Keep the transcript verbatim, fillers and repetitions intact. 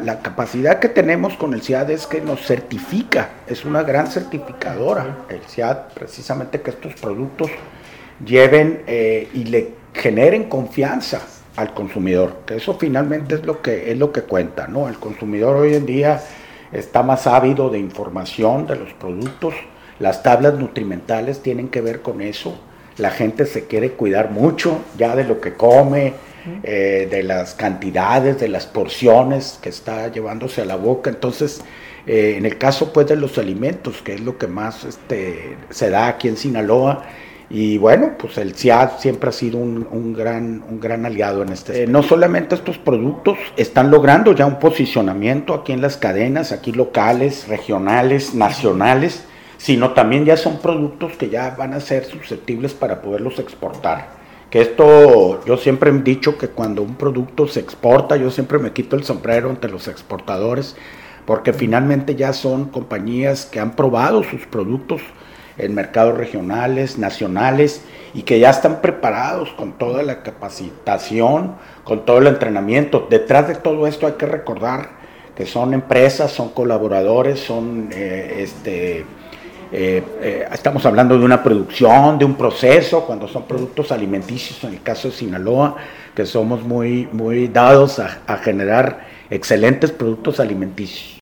la capacidad que tenemos con el C I A D es que nos certifica, es una gran certificadora, el C I A D, precisamente que estos productos lleven eh, y le generen confianza al consumidor, que eso finalmente es lo que, es lo que cuenta, ¿no? El consumidor hoy en día está más ávido de información de los productos, las tablas nutrimentales tienen que ver con eso, la gente se quiere cuidar mucho ya de lo que come, eh, de las cantidades, de las porciones que está llevándose a la boca. Entonces, eh, en el caso pues de los alimentos, que es lo que más este, se da aquí en Sinaloa, y bueno, pues el C I A D siempre ha sido un, un, gran, un gran aliado en este. Eh, no solamente estos productos están logrando ya un posicionamiento aquí en las cadenas, aquí locales, regionales, nacionales, sino también ya son productos que ya van a ser susceptibles para poderlos exportar. Que esto, yo siempre he dicho que cuando un producto se exporta, yo siempre me quito el sombrero ante los exportadores, porque finalmente ya son compañías que han probado sus productos en mercados regionales, nacionales, y que ya están preparados con toda la capacitación, con todo el entrenamiento. Detrás de todo esto hay que recordar que son empresas, son colaboradores, son eh, este... Eh, eh, estamos hablando de una producción, de un proceso, cuando son productos alimenticios, en el caso de Sinaloa, que somos muy, muy dados a, a generar excelentes productos alimenticios.